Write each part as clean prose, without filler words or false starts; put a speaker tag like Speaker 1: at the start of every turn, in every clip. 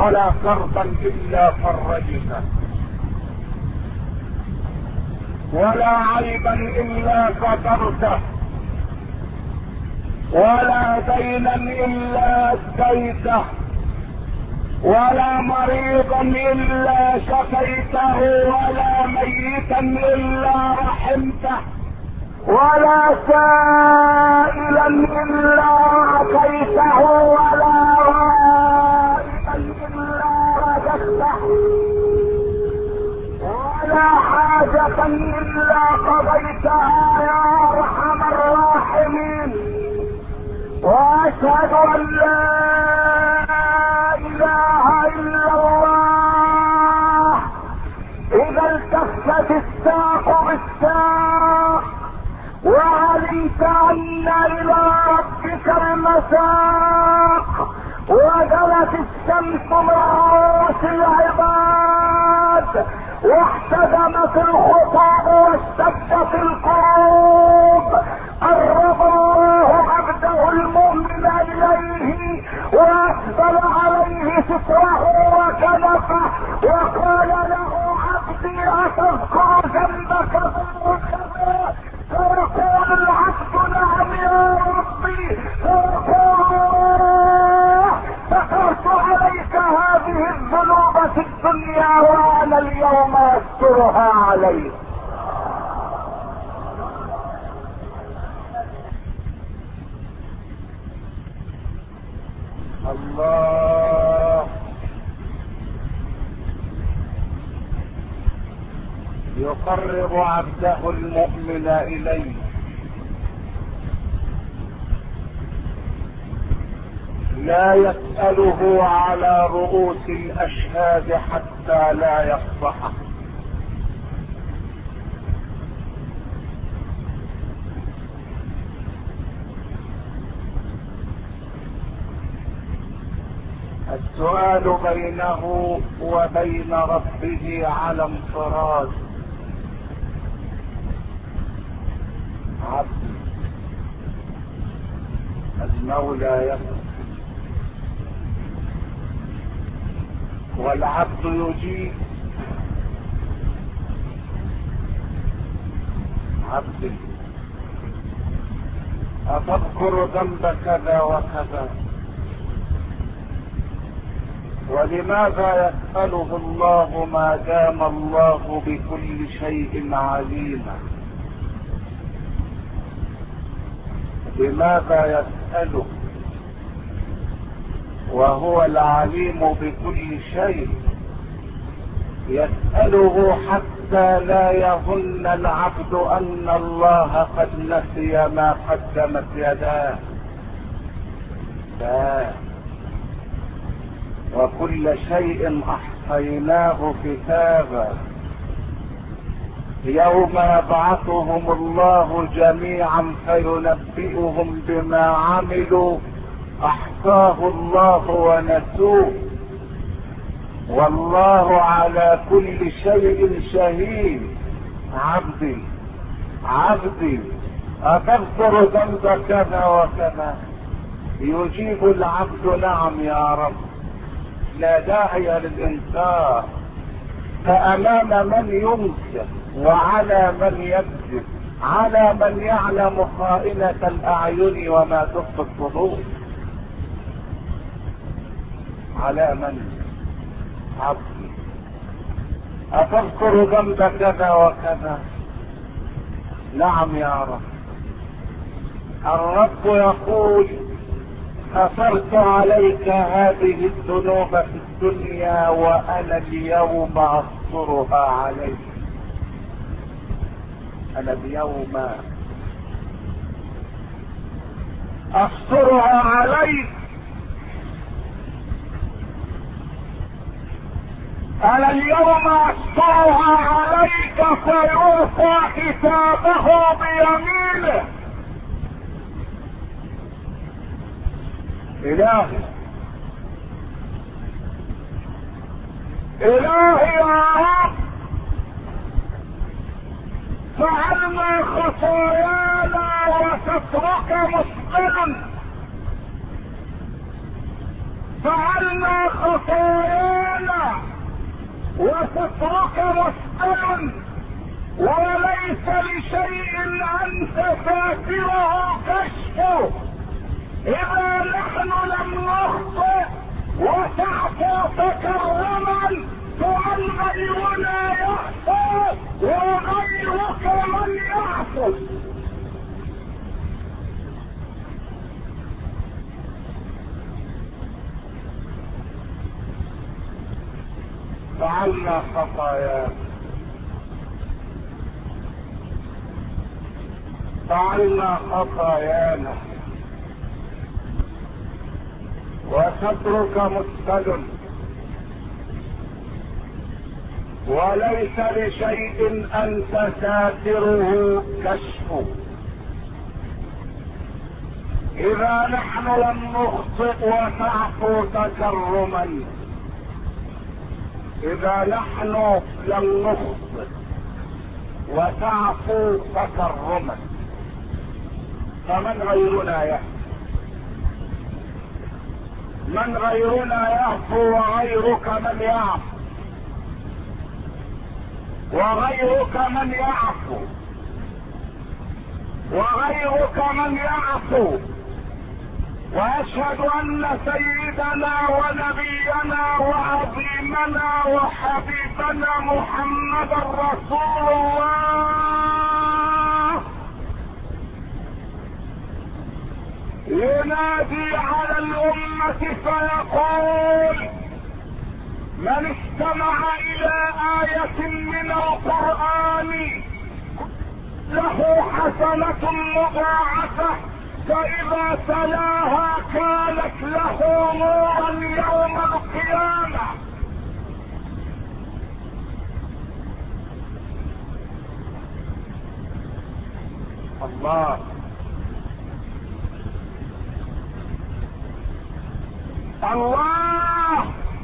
Speaker 1: ولا كربا الا فرجته، ولا عيبا الا سترته، ولا دينا الا اديته، ولا مريضا الا شفيته، ولا ميتا الا رحمته، ولا سائلا الا اعطيته، ولا غائبا الا رددته، ولا حاجة الا قضيتها يا ارحم الراحمين. واشهد ان لا اله الا الله. اذا التفت الساق بالساق وعلمت ان الى ربك المساق، وجلت الشمس من رؤوس العباد، واحتدمت الخطاب واشتدت القلوب، قرب الله عبده المؤمن اليه واسبل عليه ستره وكنفه، وقال له عبدي اتذكر ذنبك فاغفر، فيقول العبد نعم يا ربي، فيقول ذكرت عليك هذه الذنوب في الدنيا وانا اليوم استرها عليك. الله يقرب عبده المؤمن اليه، لا يسأله على رؤوس الاشهاد حتى لا يفضحه، السؤال بينه وبين ربه على انفراد. عبد المولى يسأل والعبد يجيب. عبدي أتذكر ذنب كذا وكذا؟ ولماذا يسأله الله ما دام الله بكل شيء عليما؟ لماذا يسأله وهو العليم بكل شيء؟ يسأله حتى لا يظن العبد ان الله قد نسي ما قدمت يداه، لا، وكل شيء احصيناه كتابا، يوم يبعثهم الله جميعا فينبئهم بما عملوا احصاه الله ونسوه، والله على كل شيء شهيد. عبدي عبدي أتذكر ذنب كذا وكذا؟ يجيب العبد نعم يا رب، لا داعي للإنكار، فأمام من ينكر وعلى من يكذب، على من يعلم خائنة الأعين وما تخفي الصدور، على من؟ عبدي أتذكر ذنب كذا وكذا؟ نعم يا رب. الرب يقول غفرت عليك هذه الذنوب في الدنيا وانا اليوم اغفرها عليك، انا اليوم اغفرها عليك، انا اليوم اغفرها عليك، فيوفى حسابه بيمينه. الهي الهي يا رب، فعلنا خطايانا وسترك مسلما، فعلنا خطايانا وسترك مسأل، وليس لشيء أنت ساتره كشفه. إذا نحن لم نخطئ وتعفو تكرما فمن غيرنا يعفو وغيرك من يعفو. فعلنا خطايانا، فعلنا خطايانا، وسترك مسدل، وليس لشيء أنت ساتره كشفه. إذا نحن لم نخطئ وتعفو تكرما، إذا نحن لم نخطئ وتعفو تكرما فمن غيرنا يعفو؟ من غيرنا يعفو وغيرك من يعفو، وغيرك من يعفو، وغيرك من يعفو. واشهد ان سيدنا ونبينا وعظيمنا وحبيبنا محمد رسول الله ينادي على الامة فيقول: من استمع الى آية من القرآن له حسنة مضاعفة، فإذا تلاها كانت له نورا يوم القيامة. الله الله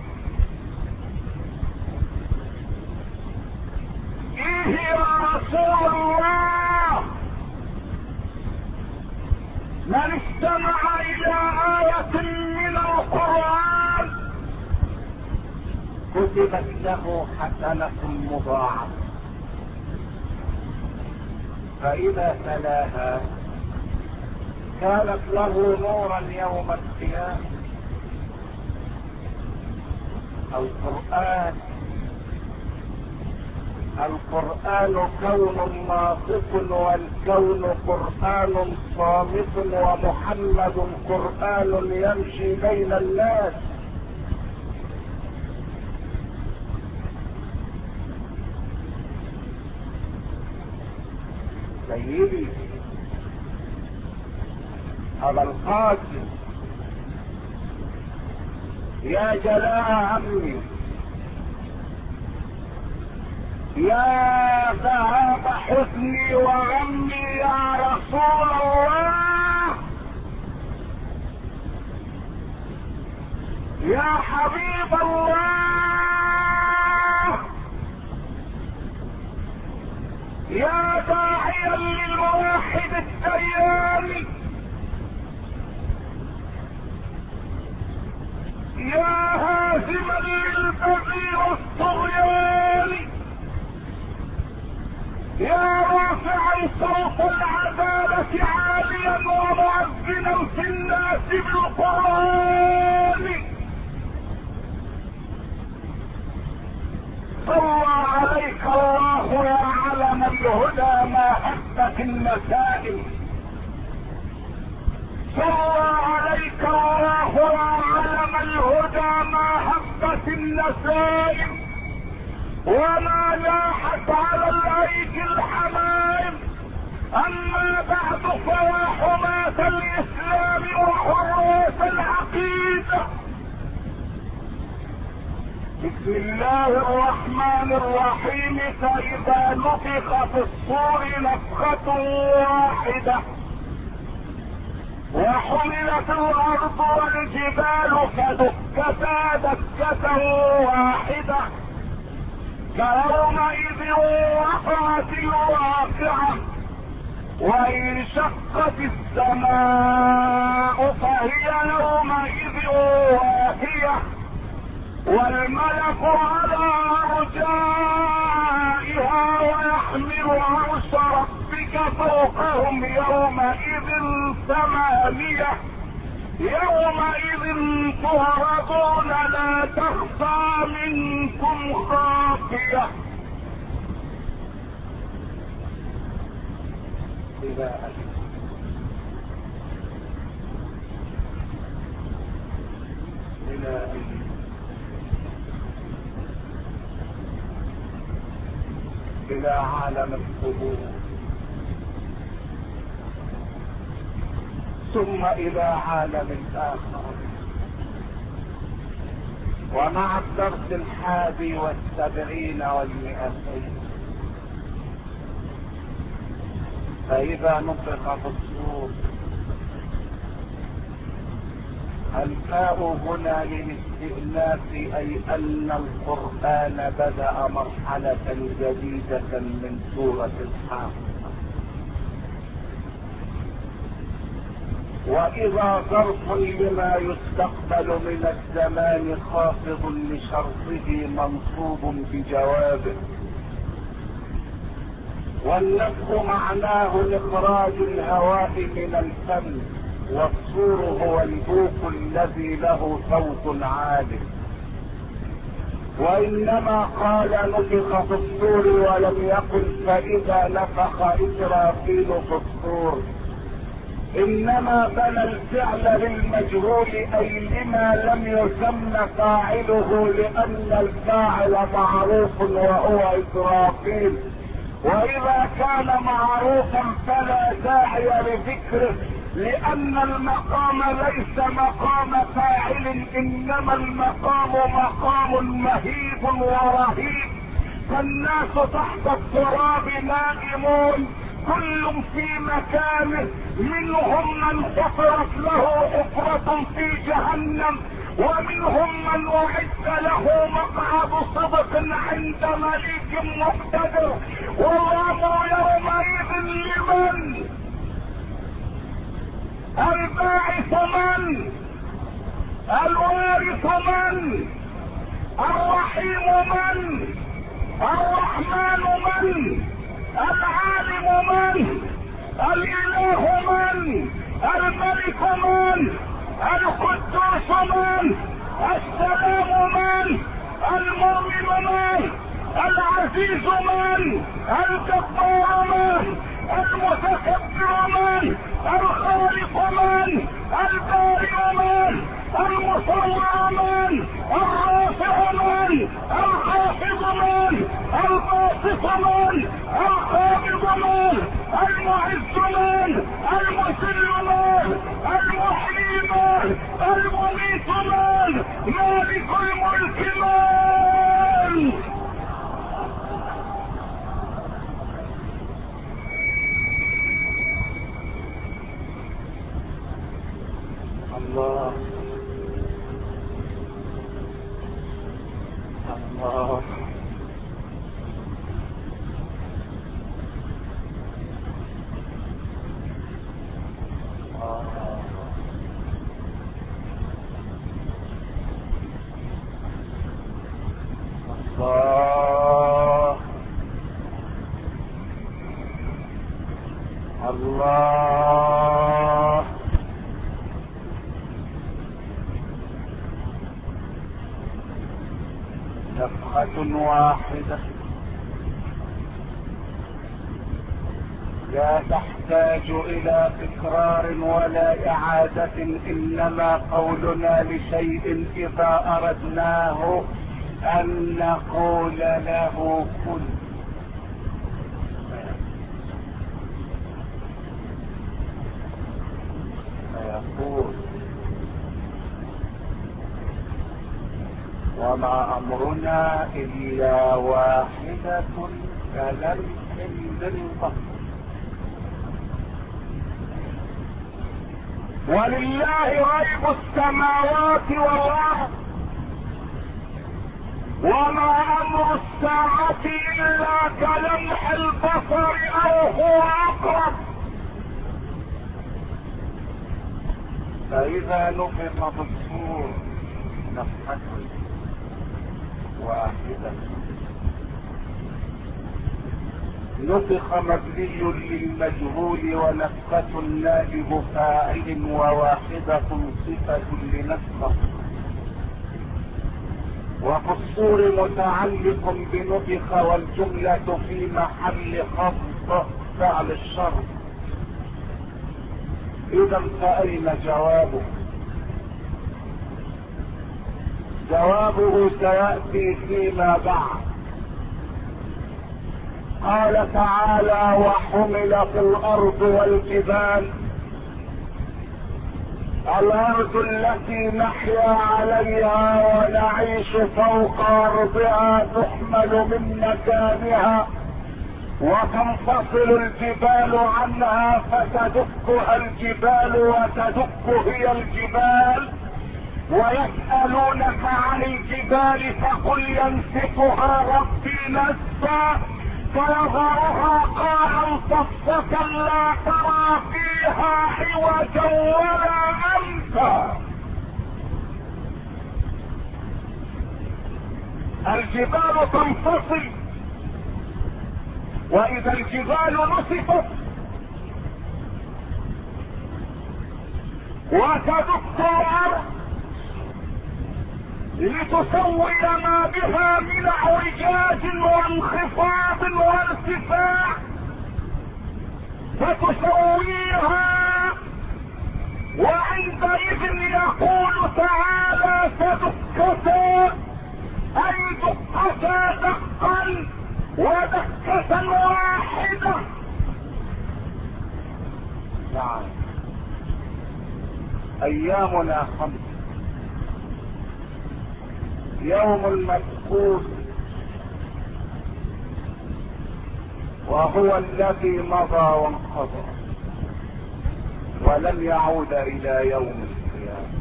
Speaker 1: إيه يا رسول الله؟ من استمع إلى آية من القرآن كتبت له حسنة مضاعفة، فإذا تلاها كانت له نورا يوم القيامة. القرآن كون ناطق، والكون قرآن صامت، ومحمد قرآن يمشي بين الناس. سيدي أبا القاسم يا جلاء عمي، يا ذهاب حزني وغمي يا رسول الله، يا حبيب الله، يا داعيا للموحد الديان، يا هازما للبغي والطغيان، يا رافعا صوت العدالة عاليا ومؤذنا في الناس بالقرآن، صلى عليك الله يا علم الهدى ما هبت النسائم، صلى عليك الله يا علم الهدى ما هبت النسائم، وما لاحت على الايدي الحمائم. اما بعد فيا حماة الاسلام وحراس العقيدة، بسم الله الرحمن الرحيم. فاذا نفخ في الصور نفخة واحدة وحملت الارض والجبال فدكتا دكة واحدة، فيومئذ وقعت الواقعة، وانشقت السماء فهي يومئذ واهية، والملك على أرجائها ويحمل عرش ربك فوقهم يومئذ ثمانية يومئذ تعرضون لا تخفى منكم خافية. إلى عالم القبور، ثم إلى عالم آخر. ومع الدرس 71 والمئتين فإذا نطق في الصور. الفاء هنا للاستئناف، أي أن القرآن بدأ مرحلة جديدة من سورة الحاقة. وإذا ظرف لما يستقبل من الزمان خافض لشرطه منصوب بجوابه. والنفخ معناه إخراج الهواء من الفم، والصور هو البوق الذي له صوت عالي. وإنما قال نفخ في الصور ولم يقل فإذا نفخ إسرافيل في الصور، إنما بنى الفعل للمجهول، أي لما لم يسمى فاعله، لأن الفاعل معروف وهو إسرافيل. وإذا كان معروفا فلا داعي لذكره، لأن المقام ليس مقام فاعل، إنما المقام مقام مهيب ورهيب. فالناس تحت التراب نائمون كل في مكانه، منهم من حفرت له حفرة في جهنم، ومنهم من أعد له مقعد صدق عند مليك مقتدر. والأمر يومئذ لمن؟ الباعث من؟ الوارث من؟ الرحيم من؟ الرحمن من؟ العالم من؟ الاله من؟ الملك من؟ القدوس من؟ السلام من؟ المؤمن من؟ العزيز من؟ الجبار من؟ المتكبر من؟ الخالق من؟ البارئ من؟ المصور من؟ الرافع من؟ الخافض من؟ الباسط من؟ القابض من؟ المعز من؟ المذل من؟ المحيي من؟ المميت من؟ مالك الملك من؟ الله الله الله الله. نفخة واحدة لا تحتاج إلى تكرار ولا إعادة، إنما قولنا لشيء إذا أردناه أن نقول له كن فيقول. وما أمرنا إلا واحدة كلمح بالبصر. ولله غيب السماوات والأرض، وما أمر الساعة إلا كلمح البصر أو هو أقرب. فإذا نفخ في الصور نفخة واحدة. نفخ مبني للمجهول ونفخة نائب فاعل وواحدة صفة لنفخة، وفي الصور متعلق بنفخ والجملة في محل خفض فعل الشر. إذا فأين جوابه؟ جوابه سيأتي فيما بعد. قال تعالى: وحملت الأرض والجبال. الأرض التي نحيا عليها ونعيش فوق أرضها تحمل من مكانها، وتنفصل الجبال عنها فتدكها الجبال وتدك هي الجبال. ويسألونك عن الجبال فقل ينسفها ربي نسفا فيظهرها قاعا صفصفا لا ترى فيها عوجا ولا أمتا. الجبال تنفصل، وإذا الجبال نصفت وتدك الأرض لتسوي ما بها من اعوجاج وانخفاض وارتفاع، فتسويها. وعندئذ يقول تعالى: فدكتا، اي دكتا دقا ودكة واحدة. نعم، ايامنا خمس. يوم المذكور وهو الذي مضى وانقضى ولن يعود الى يوم القيامة.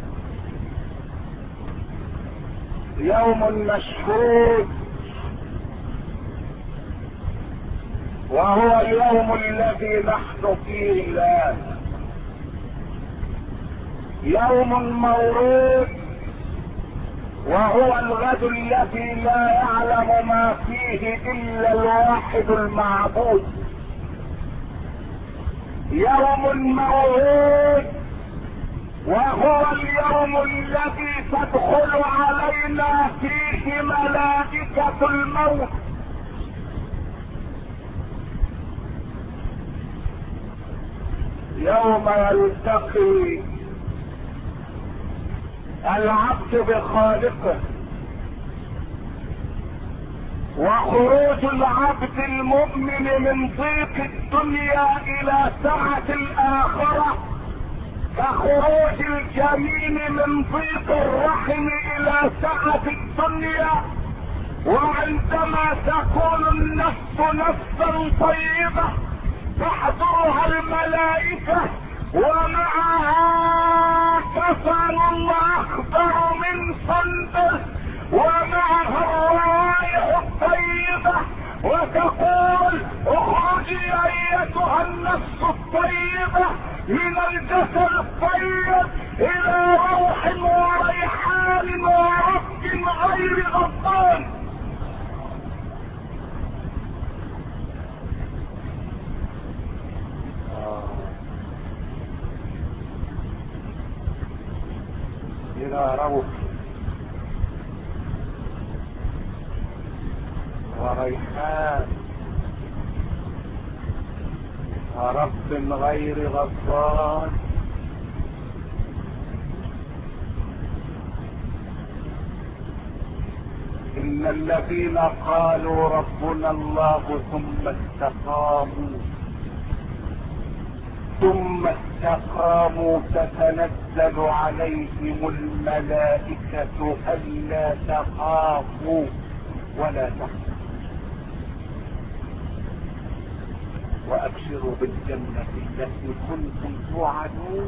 Speaker 1: يوم مشهود وهو اليوم الذي نحن فيه الآن. يوم مورود وهو الغد الذي لا يعلم ما فيه الا الواحد المعبود. يوم موعود وهو اليوم الذي تدخل علينا فيه ملائكة الموت. يوم يلتقي العبد بخالقه، وخروج العبد المؤمن من ضيق الدنيا الى سعة الاخرة كخروج الجنين من ضيق الرحم الى سعة الدنيا. وعندما تكون النفس نفسا طيبة تحضرها الملائكة ومعها كفن اخضر من صندل ومعها الروائح الطيبة، وتقول: اخرجي ايتها النفس الطيبة من الجسد الطيب الى روح وريحان ورب غير غضبان. إلى روح وريحان ورب غير غضبان. إن الذين قالوا ربنا الله ثم استقاموا تتنزل عليهم الملائكة ألا تخافوا ولا تحزنوا وأبشروا بالجنة التي كنتم توعدون.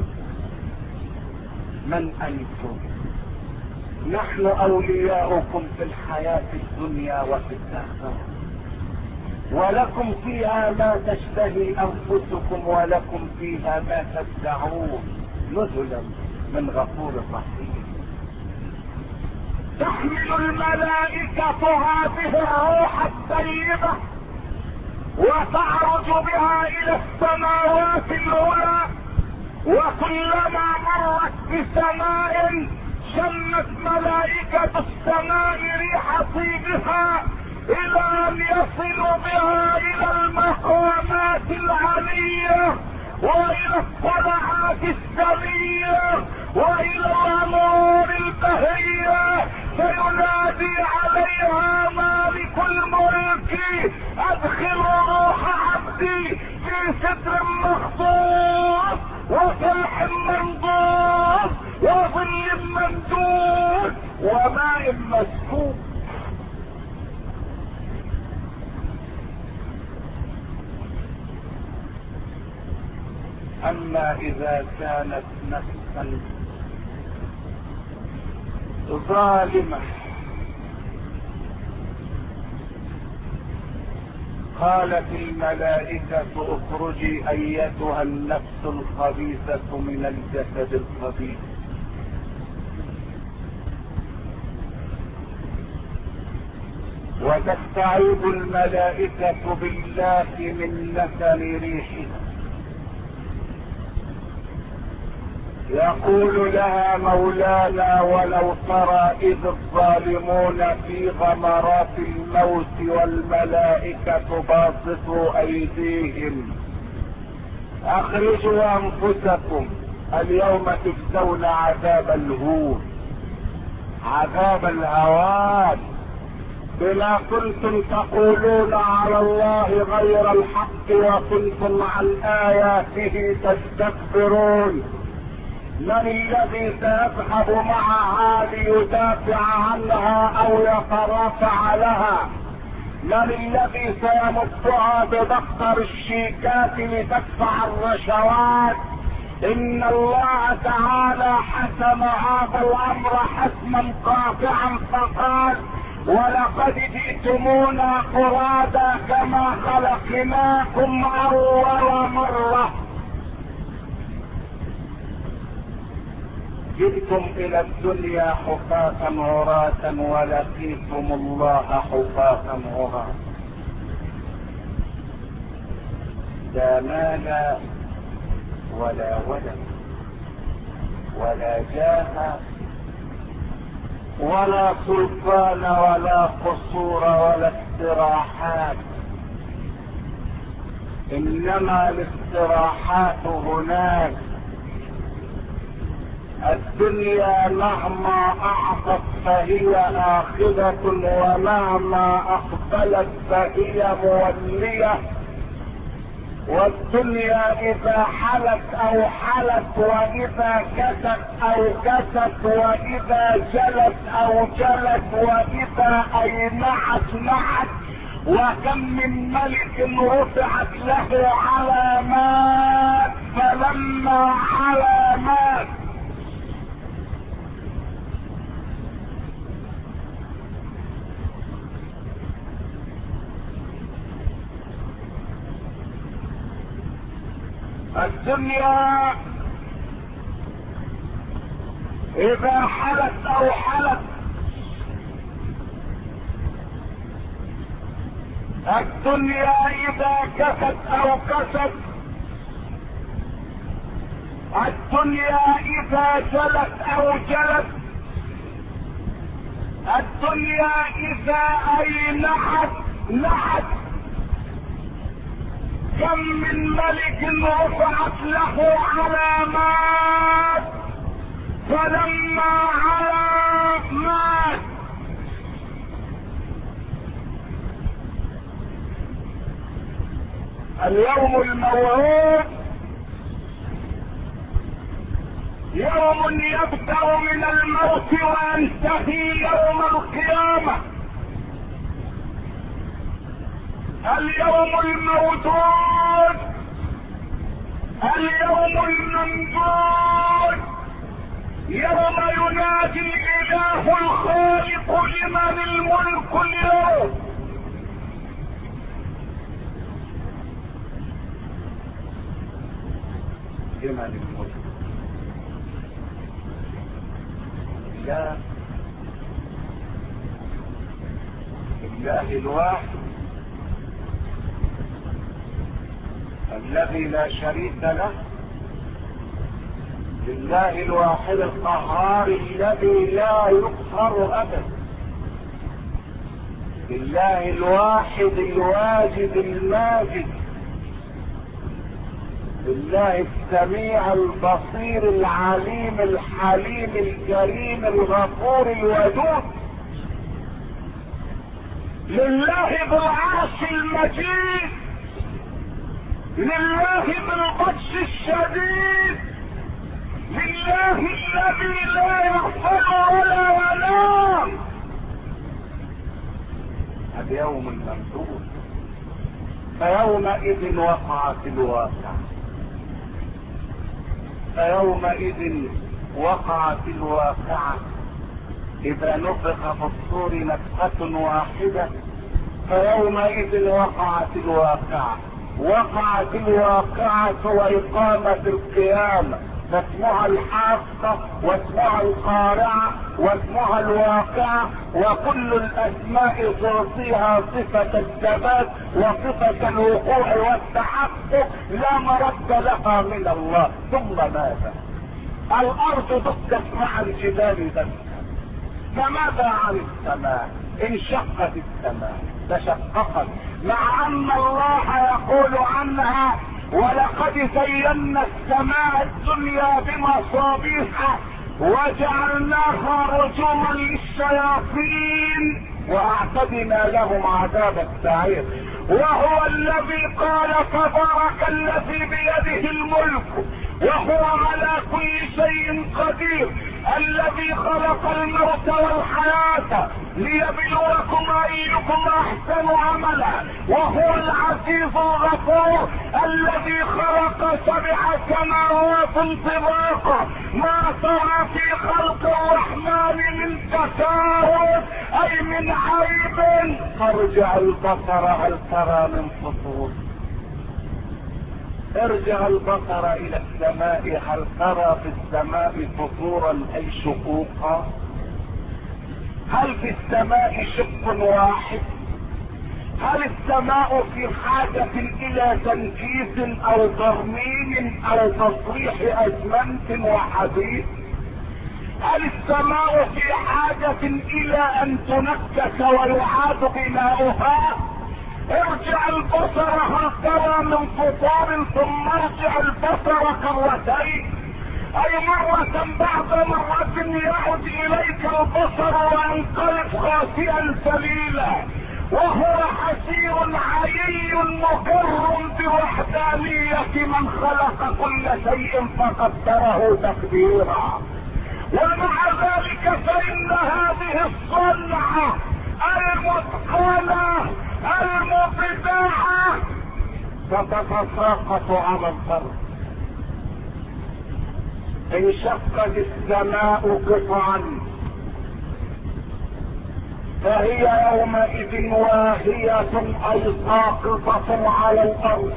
Speaker 1: من أنتم؟ نحن أولياؤكم في الحياة الدنيا وفي الآخرة، ولكم فيها ما تشتهي أنفسكم ولكم فيها ما تدعون، نزلا من غفور رحيم. تحمل الملائكة هذه الروح الطيبة وتعرج بها الى السماوات العلى، وكلما مرت بسماء شمت ملائكة السماء ريح طيبها الى ان يصلوا بها الى المقامات العلية والى الطلعات السمية والى الامور البهية، فينادي عليها مالك الملك ادخل روح عبدي في ستر مخصوص وفرح منضود وظل ممدود وماء مسكوب. اما اذا كانت نفسا ظالمة قالت الملائكة اخرجي ايتها النفس الخبيثة من الجسد الخبيث، وتستعيذ الملائكة بالله من نسل ريحها، يقول لها مولانا ولو ترى اذ الظالمون في غمرات الموت والملائكة باسطوا ايديهم اخرجوا انفسكم اليوم تجزون عذاب الهون، عذاب الهوان، بما كنتم تقولون على الله غير الحق وكنتم عن اياته تستكبرون. من الذي سيذهب معها ليدافع عنها او يترافع لها؟ من الذي سيمدها بدفتر الشيكات لتدفع الرشوات؟ ان الله تعالى حسم هذا الامر حسما قاطعا فقال ولقد جئتمونا فرادا كما خلقناكم اول مرة. جئتم الى الدنيا حفاة عراة ولقيتم الله حفاة عراة، لا مال ولا ولد ولا جاه ولا سلطان ولا قصور ولا استراحات، انما الاستراحات هناك. الدنيا مهما اعطت فهي اخذة ومهما اقبلت فهي مولية، والدنيا اذا حلت او حلت واذا كست او كست واذا جلت او جلت واذا اينعت نعت، وكم من ملك رفعت له علامات فلما علامات. الدنيا اذا حلت او حلت، الدنيا اذا كست او كست، الدنيا اذا جلت او جلت، الدنيا اذا اينعت نعت. كم من ملك رفعت له علامات فلما علامات. اليوم الموعود يوم يبدأ من الموت وينتهي يوم القيامة. اليوم الموجود، اليوم الممدود، يوم ينادي الاله الخالق لمن الملك اليوم. لمن الملك؟ لا، لله الواحد الذي لا شريك له، لله الواحد القهار الذي لا يقهر ابدا، لله الواحد الواجد الماجد، لله السميع البصير العليم الحليم الكريم الغفور الودود، لله بالعرش المجيد، لله بالبطش الشديد، لله الذي لا يغفر ولا ينام. هذا يوم ممدود، فيومئذ وقعت الواقعة، فيومئذ وقعت الواقعة. إذا نفخ في الصور نفخة واحدة فيومئذ وقعت الواقعة. وقعت الواقعة وإقامة القيامة، فاسمها الحاقة واسمها القارعة واسمها الواقعة، وكل الأسماء تعطيها صفة الثبات وصفة الوقوع والتحقق لا مرد لها من الله. ثم ماذا؟ الأرض دكت مع الجبال دكا، فماذا عن السماء؟ انشقت السماء تشققت، مع ان الله يقول عنها ولقد زينا السماء الدنيا بمصابيح وجعلناها رجوما للشياطين واعتدنا لهم عذاب السعير. وهو الذي قال تبارك الذي بيده الملك وهو على كل شيء قدير، الذي خلق الموت والحياة ليبلوكم ايكم احسن عملا، وهو العزيز الغفور الذي خلق 7 سماوات طباقا ما ترى في خلق الرحمن من تفاوت اي من عيب. فارجع البصر هل ترى من فطور، ارجع البصر الى السماء هل ترى في السماء فطورا اي شقوقا؟ هل في السماء شق واحد؟ هل السماء في حاجة الى تنكيس او ترميم او تصريح اسمنت وحديد؟ هل السماء في حاجة الى ان تنكس ويعاد بناؤها؟ ارجع البصر هل ترى من فطور، ثم ارجع البصر كرتين اي مرة بعد مرة يعود اليك البصر وينقلب خاسئا سليلا، وهو حسير عيي مقر بوحدانية من خلق كل شيء فقدره تقديرا. ومع ذلك فإن هذه الصنعة المتقنة المبدعة ستتساقط على الارض. انشقت السماء قطعا فهي يومئذ واهية اي ساقطة على الارض.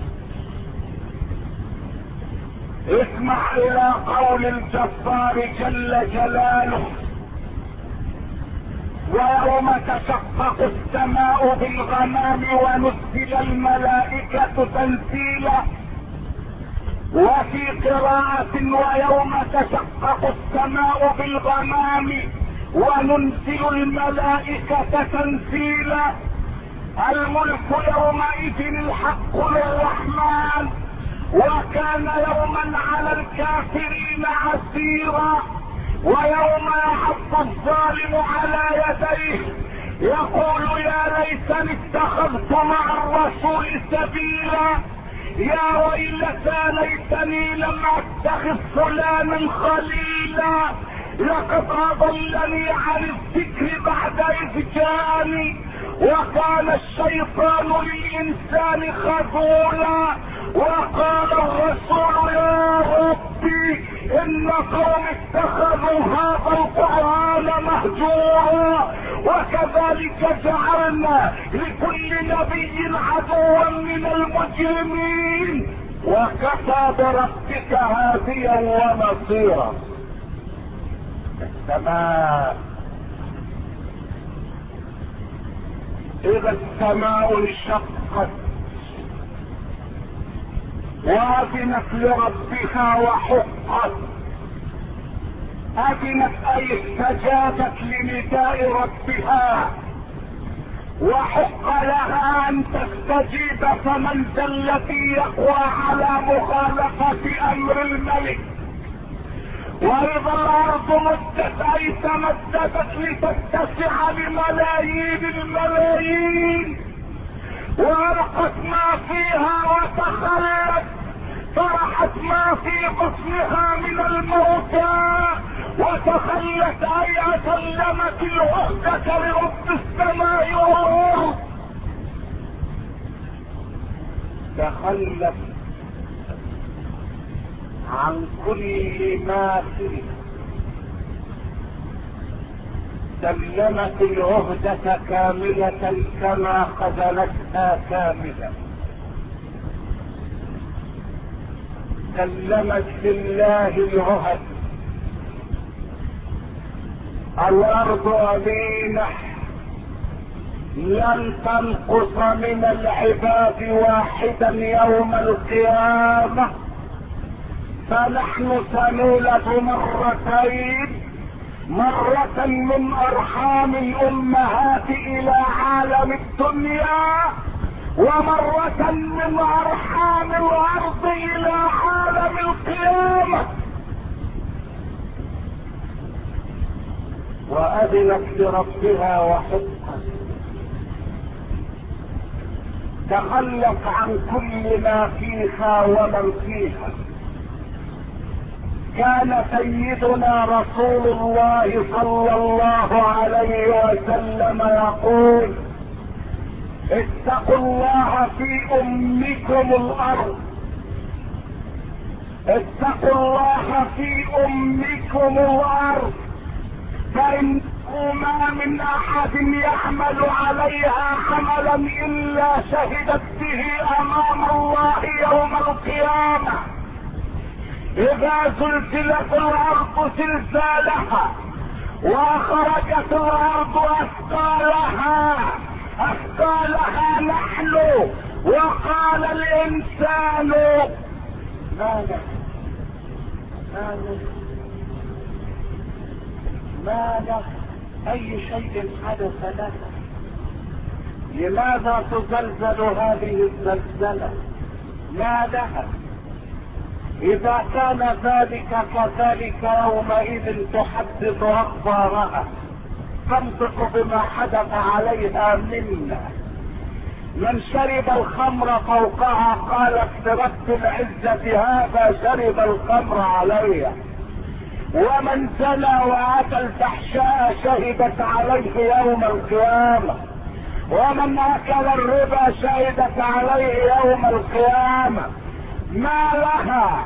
Speaker 1: اسمع الى قول الجبار جل جلاله: ويوم تشقق السماء بالغمام ونزل الملائكة تنزيلا. وفي قراءة ويوم تشقق السماء بالغمام وننزل الملائكة تنزيلا. الملك يومئذ الحق للرحمن، وكان يوما على الكافرين عسيرا. ويوم يحط الظالم على يديه يقول يا ليتني اتخذت مع الرسول سبيلا، يا ويلتى ليتني لم اتخذ فلانا خليلا، لقد اضلني عن الذكر بعد اذ جاءني، وكان الشيطان للانسان خذولا. وقال الرسول يا ربي ان قوم اتخذوا هذا القرآن مهجورا. وكذلك جعلنا لكل نبي عدوا من المجرمين، وكفى بربك هاديا ونصيرا. السماء اذا السماء انشقت واذنت لربها وحقت، اذنت اي استجابت لنداء ربها، وحق لها ان تستجيب، فمن ذا الذي يقوى على مخالفة امر الملك؟ واذا الارض مدت اي تمددت لتتسع لملايين الملايين، وألقت ما فيها وتخلت، طرحت ما في بطنها من الموتى وتخلت اي سلمت الوحدة لرب السماء والارض، تخلت عن كل ما فيه، سلمت العهدة كاملة كما خذلتها كاملة، سلمت لله العهد. الارض امينة لن تنقص من العباد واحدا يوم القيامة، فنحن سنولد مرتين، مرة من ارحام الامهات الى عالم الدنيا، ومرة من ارحام الارض الى عالم القيامة. واذنت لربها وحقت، تخلت عن كل ما فيها ومن فيها. كان سيدنا رسول الله صلى الله عليه وسلم يقول: اتقوا الله في امكم الارض، اتقوا الله في امكم الارض، فإنه ما من احد يحمل عليها حملا الا شهدت به امام الله يوم القيامة. اذا زلزلت الارض زلزالها واخرجت الارض اثقالها نحن، وقال الانسان ماذا اي شيء حدث لك؟ لماذا تزلزل هذه الزلزلة؟ ما لها؟ اذا كان ذلك كذلك يومئذ تحدث اخبارها، تنطق بما حدث عليها منا. من شرب الخمر فوقها قالت لرب العزة هذا شرب الخمر علي، ومن زنى واتى الفحشاء شهدت عليه يوم القيامة، ومن اكل الربا شهدت عليه يوم القيامة. ما لها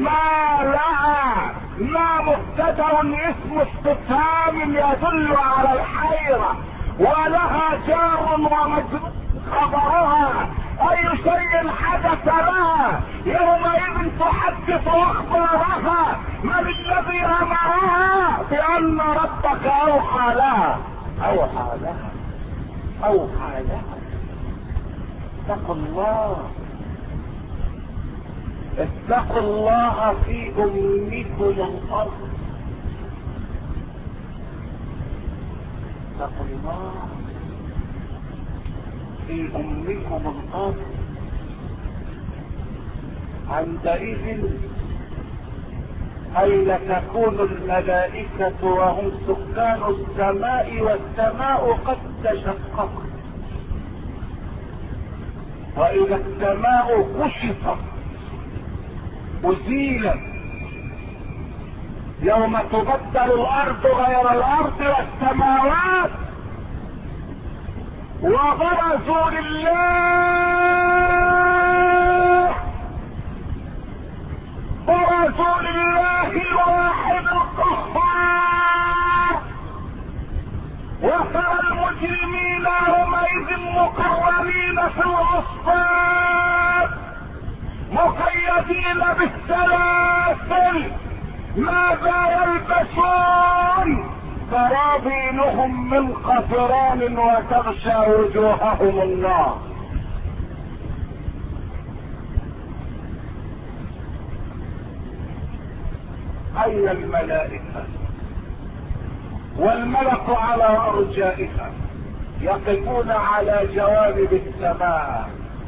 Speaker 1: ما مبتدأ اسم استفهام يدل على الحيرة، ولها جار ومجرور خبرها. اي شيء حدث لها يومئذ تحدث اخبارها. من الذي امرها بان ربك اوحى لها؟ اوحى لها اتقوا الله، اتقوا الله في امكم الارض، اتقوا الله في امكم الارض. عندئذ اين تكون الملائكة وهم سكان السماء، والسماء قد تشققت، واذا السماء كشفت ازيلت يوم تبدل الارض غير الارض والسماوات، وبرزوا لله الواحد القهار، وترى المجرمين يومئذ مقرنين في الاصفاد مقيدين بالسلاسل. ماذا يلبسون؟ سرابيلهم من قطران وتغشى وجوههم النار. أين الملائكة؟ والملك على أرجائها يقفون على جوانب السماء.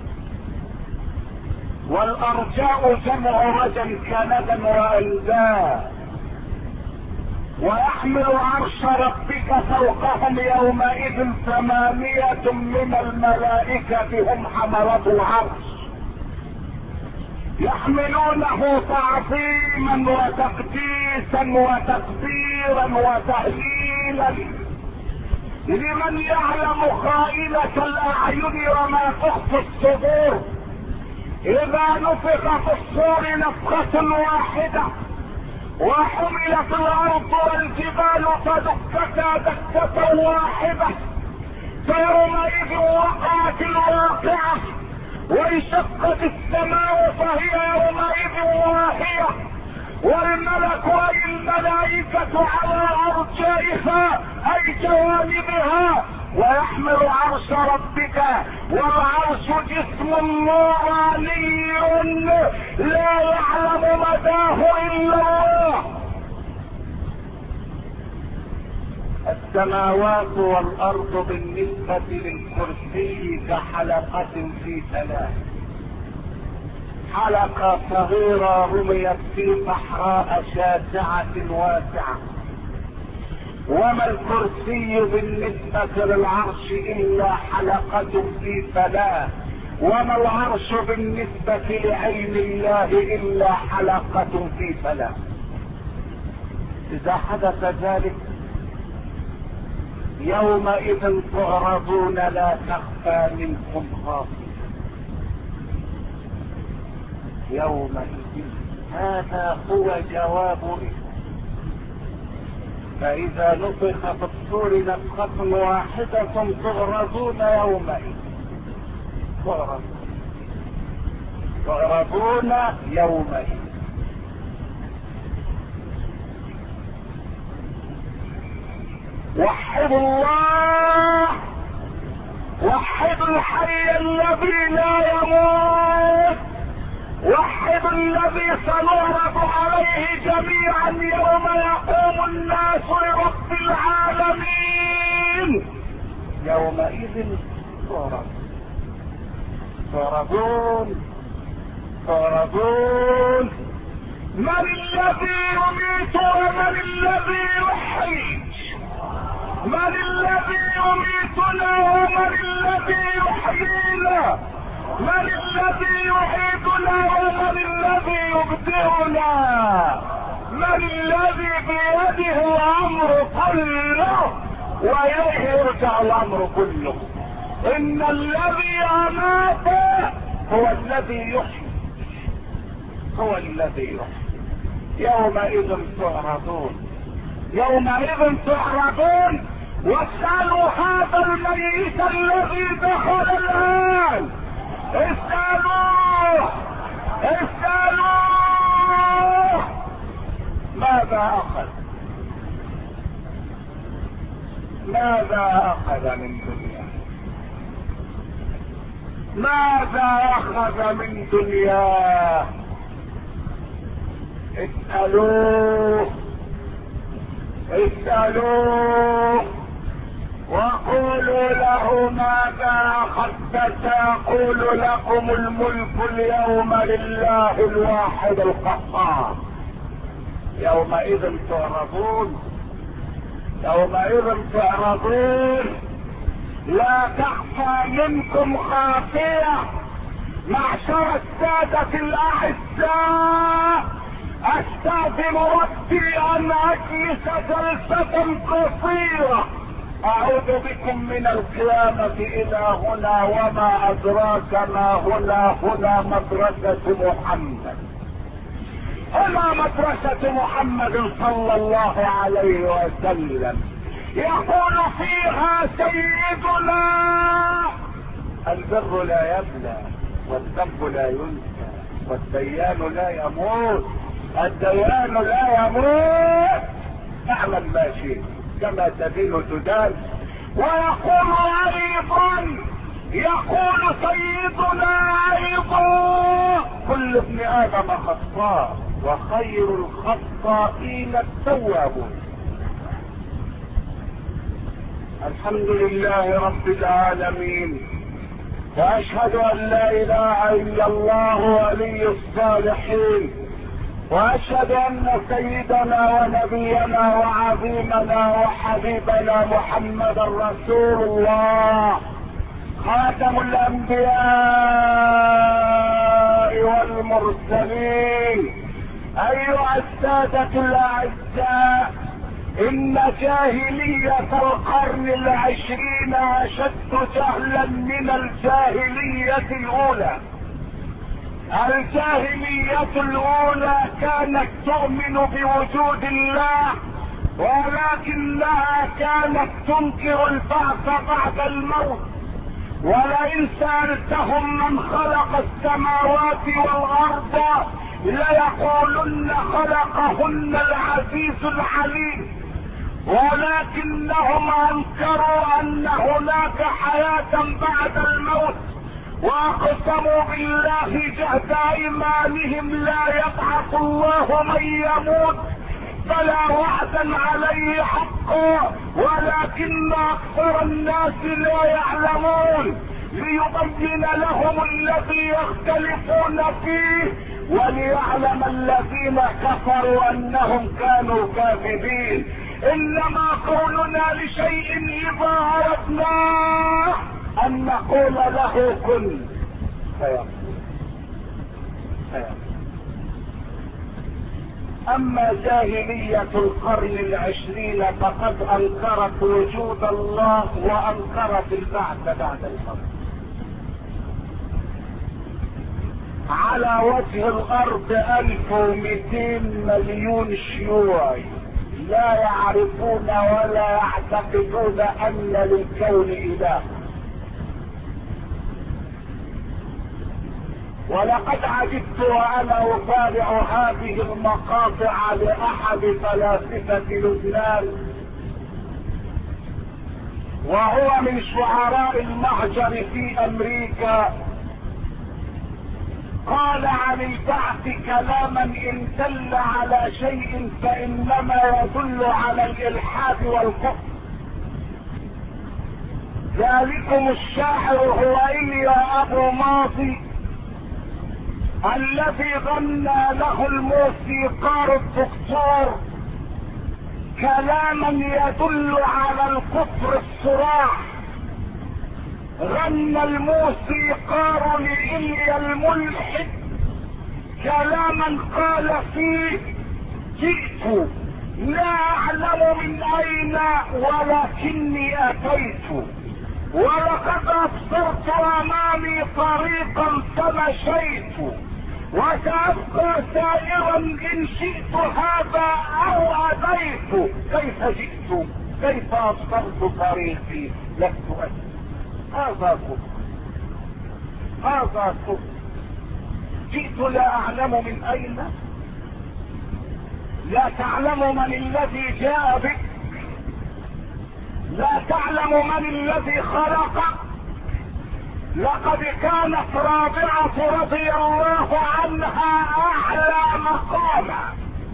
Speaker 1: والأرجاء جمع رجل كندا وألداء. ويحمل عرش ربك فوقهم يومئذ 8 من الملائكة هم حملة العرش يحملونه تعظيما وتقديسا وتكبيرا وتهليلا لمن يعلم خائنة الأعين وما تخفي الصدور. إذا نفخ في الصور نفخة واحدة وحملت الأرض والجبال فدكتا دكة واحدة فيومئذ وقعت الواقعة وانشقت السماء فهي يومئذ واهية والملك أي الملائكة على أرجائها أي جوانبها ويحمل عرش ربك والعرش جسم نوراني لا يعلم مداه إلا الله. السماوات والأرض بالنسبة للكرسي كحلقة في ثلاث. حلقة صغيرة رميت في صحراء شاسعة واسعة. وما الكرسي بالنسبة للعرش إلا حلقة في ثلاث. وما العرش بالنسبة لعين الله إلا حلقة في ثلاث. إذا حدث ذلك يومئذ تعرضون لا تخفى منكم خافية. يومئذ هذا هو جواب. فإذا نفخ في الصور نفخة واحدة تعرضون يومئذ. تعرضون يومئذ. وحدوا الله، وحدوا الحي الذي لا يموت، وحدوا الذي سنعرض عليه جميعا يوم يقوم الناس لرب العالمين. يومئذ تعرضون من الذي يميت ومن الذي يحيي، من الذي يميتنا ومن الذي يحيينا، من الذي يعيدنا ومن الذي يبدئنا، من الذي بيده الامر كله واليه يرجع الامر كله. ان الذي امات هو الذي يحيي، هو الذي يحيي. يومئذ تعرضون، يومئذ تعرضون. واسألوا هذا الميت الذي دخل الآن، اسألوه ماذا أخذ، ماذا أخذ من دنيا، ماذا أخذ من دنيا. اسألوه وقولوا له ماذا أخذت، سيقول لكم الملك اليوم لله الواحد القهار. يومئذ تعرضون، يومئذ تعرضون لا تخفى منكم خافية. معشر السادة الأعزاء، استاذن ربي ان اجلس جلسة قصيرة اعود بكم من القيامة الى هنا. وما ادراك ما هنا، هنا مدرسة محمد، هنا مدرسة محمد صلى الله عليه وسلم. يقول فيها سيدنا: البر لا يبلى والذنب لا ينسى والديان لا يموت، الديان لا يموت. اعمل ما شئت كما تدين تدان. ويقول ايضا، يقول سيدنا ايضا: كل ابن ادم خطاء وخير الخطائين التوابون. الحمد لله رب العالمين، واشهد ان لا اله الا الله ولي الصالحين، واشهد ان سيدنا ونبينا وعظيمنا وحبيبنا محمد رسول الله خاتم الانبياء والمرسلين. ايها السادة الاعزاء، ان جاهلية القرن العشرين اشد جهلا من الجاهلية الاولى. الجاهلية الاولى كانت تؤمن بوجود الله، ولكنها كانت تنكر البعث بعد الموت. ولئن سألتهم من خلق السماوات والارض ليقولن خلقهن العزيز العليم، ولكنهم انكروا ان هناك حياة بعد الموت، واقسموا بالله جهد ايمانهم لا يبعث الله من يموت فلا وعدا عليه حقا، ولكن اكثر الناس لا يعلمون، ليبين لهم الذي يختلفون فيه وليعلم الذين كفروا انهم كانوا كاذبين. انما قولنا لشيء اذا اردناه ان نقول له كن فيكون. اما جاهلية القرن العشرين فقد انكرت وجود الله وانكرت البعث بعد الموت. على وجه الارض 1200 مليون شيوعي لا يعرفون ولا يعتقدون ان للكون اله. ولقد عجبت وانا اتابع هذه المقاطع لاحد فلاسفة لبنان، وهو من شعراء المهجر في امريكا، قال عن البعث كلاما ان دل على شيء فانما يدل على الالحاد والكفر. ذلكم الشاعر هو ايليا ابو ماضي الذي غنى له الموسيقار الدكتور كلاما يدل على الكفر الصراح. غنى الموسيقار لإيليا الملحد كلاما قال فيه: جئت لا اعلم من اين ولكني اتيت، ولقد ابصرت امامي طريقا فمشيت، وسأبقى سائرا ان شئت هذا او ابيت. كيف جئت؟ كيف ابصرت طريقي؟ لست ادري. هذا كفر، هذا كفر. جئت لا اعلم من اين، لا تعلم من الذي جاء بك، لا تعلم من الذي خلقك. لقد كانت رابعة رضي الله عنها اعلى مقاما،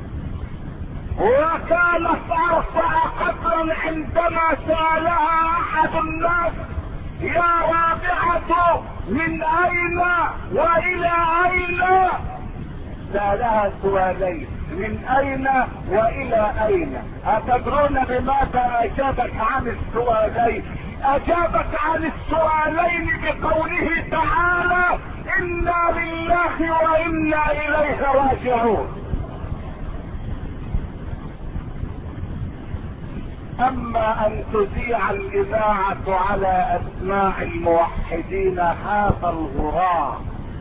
Speaker 1: وكانت ارفع قدرا عندما سألها احد الناس: يا رابعة من اين والى اين؟ سألها سؤالين: من اين والى اين؟ اتدرون بماذا اجابت عن السؤالين؟ اجابت عن السؤالين بقوله تعالى: انا لله وانا اليه راجعون. اما ان تذيع الاذاعة على اسماع الموحدين هذا الغرام،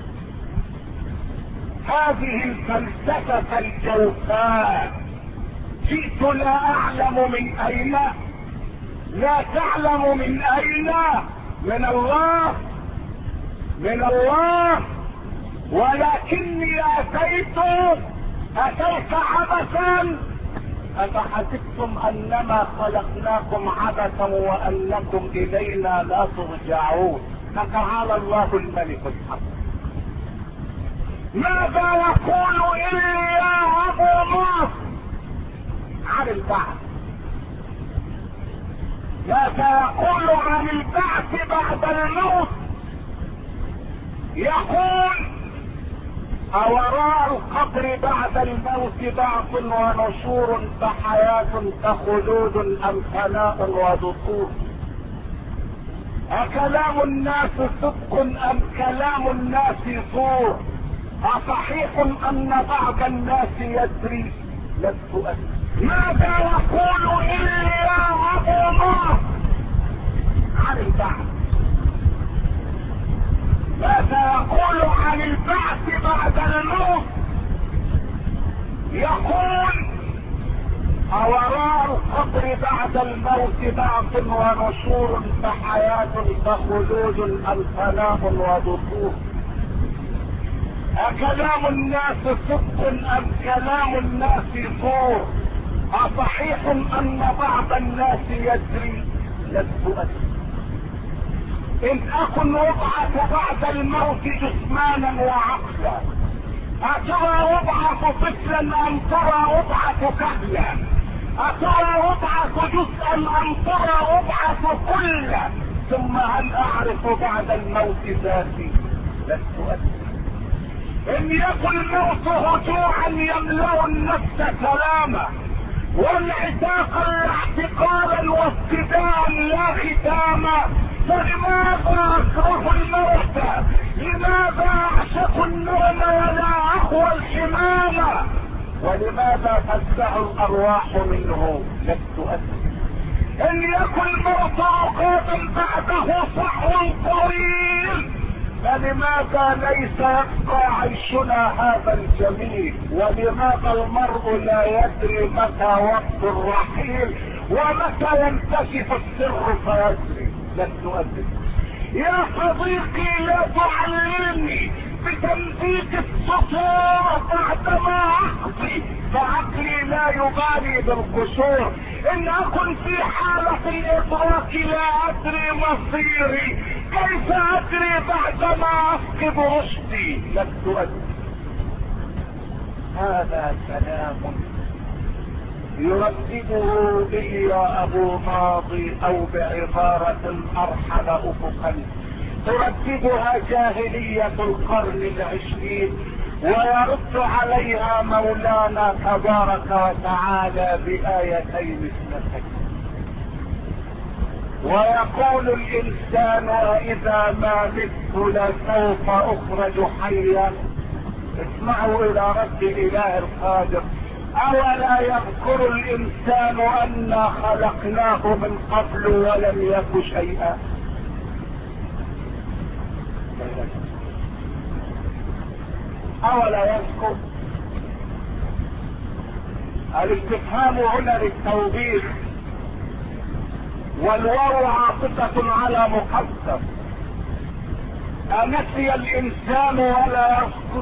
Speaker 1: هذه الفلسفة الجوفاء: جئت لا اعلم من اين، لا تعلم من اين، من الله، من الله، ولكني اتيت عبثا أفحسبتم أنما خلقناكم عبثا وأنكم إلينا لا ترجعون. فتعالى الله الملك الحق. ماذا يقول إلا أبو نصر عن البعث؟ ماذا يقول عن البعث بعد الموت؟ يقول أوراء القبر بعد الموت بعث ونشور، فحياة فخلود أم فناء ودخول؟ أكلام الناس صدق أم كلام الناس زور؟ أصحيح أن بعض الناس يدري؟ لست أدري. ماذا يقول إلا أبو نصر عن البعث؟ ماذا يقول عن البعث بعد الموت؟ يقول أوراء القبر بعد الموت بعث ونشور، فحياة فخلود أم فناء ودخول؟ أكلام الناس صدق أم كلام الناس زور؟ أصحيح أن بعض الناس يدري؟ لست أدري. إن أكن أبعث بعد الموت جسمانا وعقلا، أترى أبعث طفلا أم ترى أبعث كهلا؟ أترى أبعث جزءا أم ترى أبعث كلا؟ ثم هل أعرف بعد الموت ذاتي؟ لست أدري. إن يكن الموت هجوعا يملأ النفس سلاما، والعتاقا لا احتقارا وافتداء لا ختاما، فلماذا اكره الموت؟ لماذا اعشق النوم ولا اخوى الحمامة؟ ولماذا تفزع الارواح منه؟ لست ادري. ان يكن الموت عقابا بعده صحو طويل، فلماذا ليس يبقى عيشنا هذا الجميل؟ ولماذا المرء لا يدري متى وقت الرحيل ومتى ينكشف السر فيدري؟ لست ادري. يا صديقي لا تعلمني بتمزيق السطور بعدما اقضي، فعقلي لا يبالي بالقشور. ان اكن في حالة الادراك لا ادري مصيري، كيف ادري بعدما افقد رشدي؟ لست ادري. هذا كلام يردده لي ابو ماضي، او بعبارة ارحل افقا ترددها جاهلية القرن العشرين، ويرد عليها مولانا تبارك وتعالى بآيتين اثنتين. ويقول الانسان واذا ما مت لسوف اخرج حيا. اسمعوا الى رب الاله القادر. اولا يذكر الانسان انا خلقناه من قبل ولم يك شيئا؟ اولا يذكر. الاستفهام هنا للتوبيخ، والواو عاطفة على مقدر. انسي الانسان ولا يذكر؟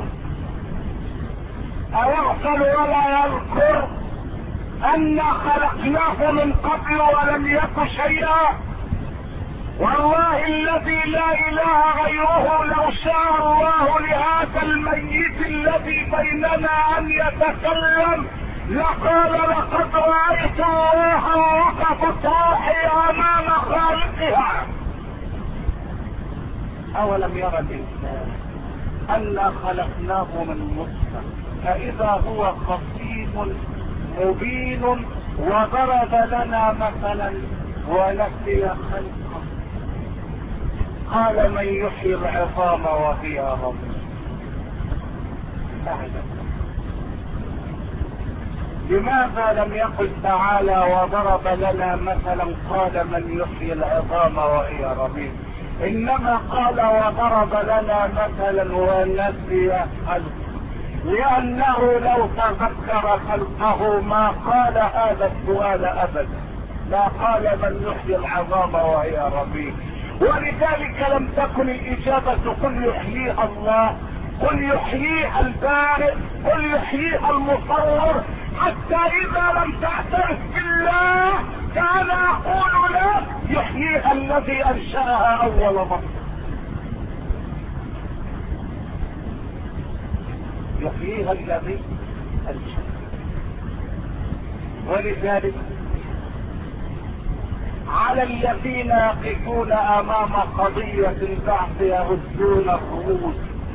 Speaker 1: ايغفل ولا يذكر انا خلقناه من قبل ولم يك شيئا؟ والله الذي لا اله غيره لو شاء الله لهذا الميت الذي بيننا ان يتكلم لقال لقد رأيت الله وقفت روحي امام خالقها. اولم يرى الانسان انا خلقناه من نطفة فاذا هو خصيم مبين، وضرب لنا مثلا ونسي خلقه. قال من يحيي العظام وهي رميم؟ لماذا لم يقل تعالى وضرب لنا مثلا قال من يحيي العظام وهي رميم؟ انما قال وضرب لنا مثلا ونسي خلقه، لانه لو تذكر خلقه ما قال هذا السؤال ابدا، لا قال من يحيي العظام وهي رميم. ولذلك لم تكن الاجابة قل يحييها الله، قل يحييها البارئ، قل يحييها المصور، حتى اذا لم تعترف بالله كان يقول له يحييها الذي انشاها اول مرة. يحييها الذي انشاها. ولذلك على الذين يقفون امام قضية البعث يهزون الرؤوس،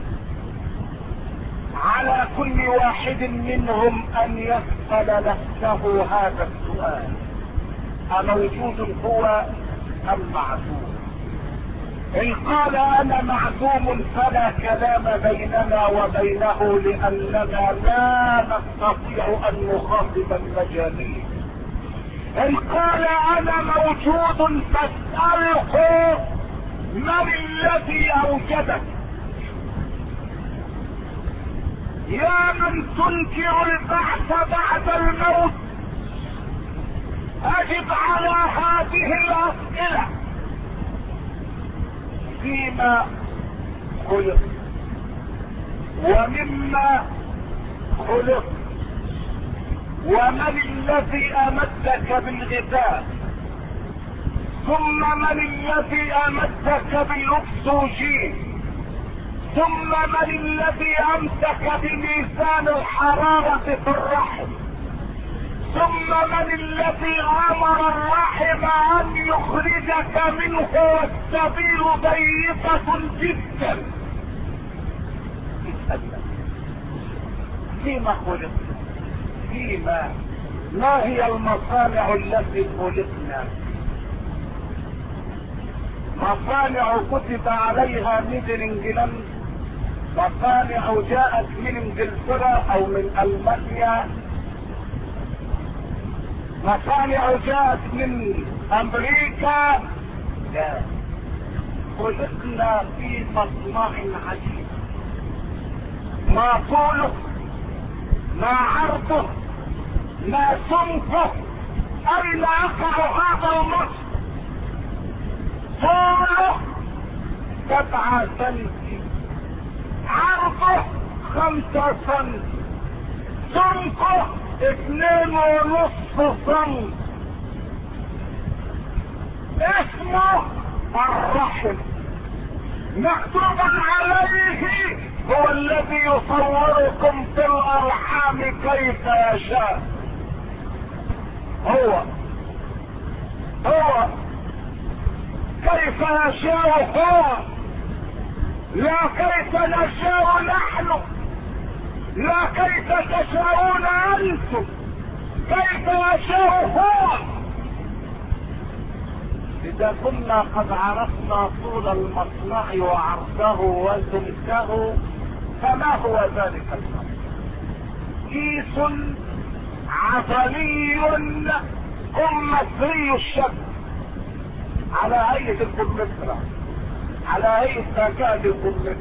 Speaker 1: على كل واحد منهم ان يسأل نفسه هذا السؤال: أموجود هو ام معدوم؟ ان قال انا معدوم فلا كلام بيننا وبينه، لاننا لا نستطيع ان نخاطب المجانين. ان قال انا موجود فاسأله من الذي اوجدك؟ يا من تنكر البعث بعد الموت، اجب على هذه الاسئلة: فيما خلق، ومما خلق، ومن الذي امدك بالغذاء، ثم من الذي امدك بالاكسجين، ثم من الذي امسك بميزان الحرارة في الرحم، ثم من الذي امر الرحم ان يخرجك منه والسبيل ضيقة جدا. فيما خلق؟ فيما ما هي المصانع التي خلقنا؟ مصانع كتب عليها ميدن انجلاند، مصانع جاءت من انجلترا او من المانيا، مصانع جاءت من امريكا. لا، خلقنا في مصنع عجيب، ما طوله، ما عرضه، ما سمكه. اين يقع هذا المصنع؟ طوله 7 سنتي، عرضه 5 سنتي، سمكه 2.5 سنتي. اسمه الرحم، مكتوبا عليه: هو الذي يصوركم في الارحام كيف يشاء. هو كيف يشاء هو، لا كيف نشاء نحن، لا كيف تشاءون انتم، كيف يشاء هو. اذا كنا قد عرفنا طول المصنع وعرضه وسمكه، فما هو ذلك المصنع؟ كيس عضلي مصري الشكل، على هيئة الكمثرى، على هيئة تكاد الكمثرى.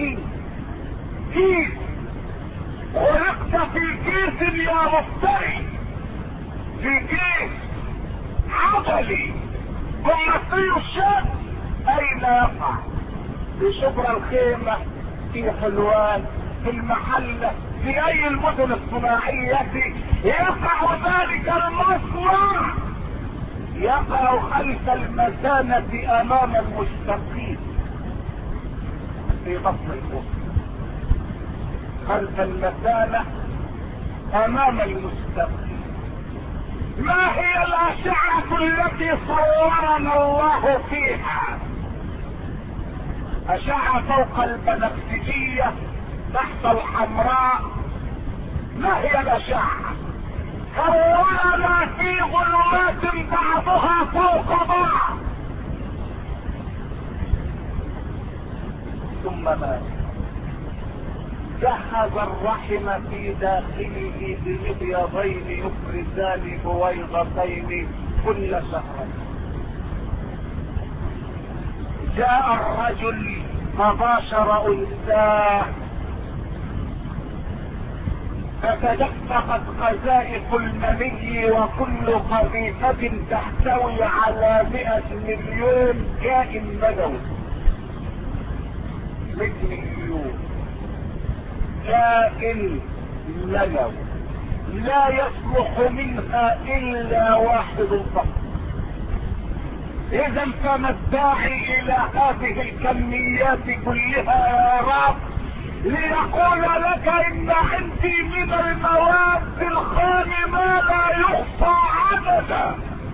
Speaker 1: كيس خلقت في كيس يا مفتري، في كيس عضلي مصري الشكل. اين يقع؟ في شبرا الخيمة، في حلوان، في المحلة، في اي المدن الصناعية يقع ذلك المصنع. يقع خلف المثانة امام المستقيم، في بطن الأسرة، خلف المثانة امام المستقيم. ما هي الاشعة التي صورنا الله فيها؟ اشعة فوق البنفسجية، تحت الحمراء. ما هي الاشعة؟ صورنا في ظلمات بعضها فوق بعض، ثم مات. جهز الرحم في داخله بمبيضين يفرزان بويضتين كل شهر. جاء الرجل فباشر انثاه، فتدفقت قذائف المني، وكل قذيفة تحتوي على 100 مليون كائن منوي. 100 مليون كائن منوي لا يصلح منها الا واحد فقط. اذا فما الداعي الى هذه الكميات كلها يا رب ليقول لك ان عندي من المواد الخام ما لا يحصى عددا